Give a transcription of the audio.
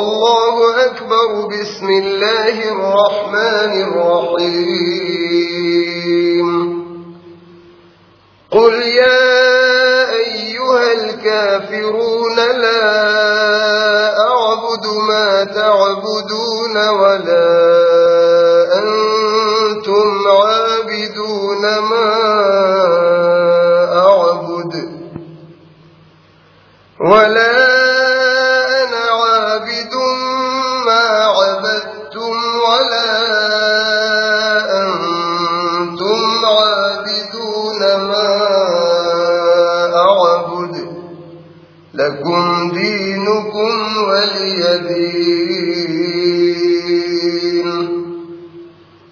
الله أكبر. بسم الله الرحمن الرحيم. قل يا أيها الكافرون لا أعبد ما تعبدون ولا أنتم عابدون ما أعبد ولا أنا عابد ما عبدتم ولا أنتم عابدون ما أعبد لكم دينكم ولي دين.